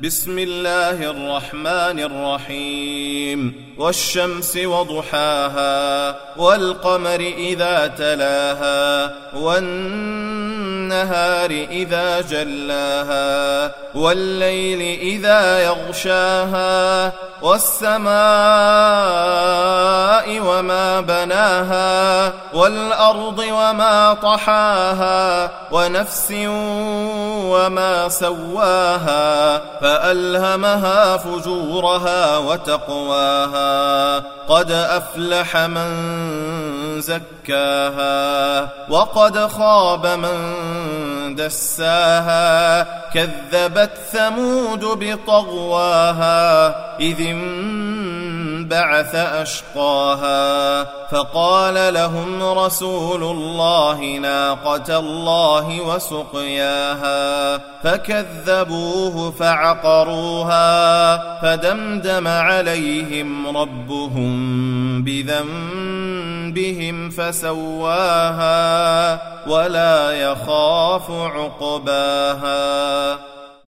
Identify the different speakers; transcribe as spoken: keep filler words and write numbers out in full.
Speaker 1: بسم الله الرحمن الرحيم والشمس وضحاها والقمر إذا تلاها والنهار إذا جلاها والليل إذا يغشاها والسماء وما بناها والأرض وما طحاها ونفس وما سواها فألهمها فجورها وتقواها قد أفلح من زكاها وقد خاب من دساها كذبت ثمود بطغواها إذ انبعث أشقاها فقال لهم رسول الله ناقة الله وسقياها فكذبوه فعقروها فدمدم عليهم ربهم بذنبهم فسواها ولا يخاف عقباها.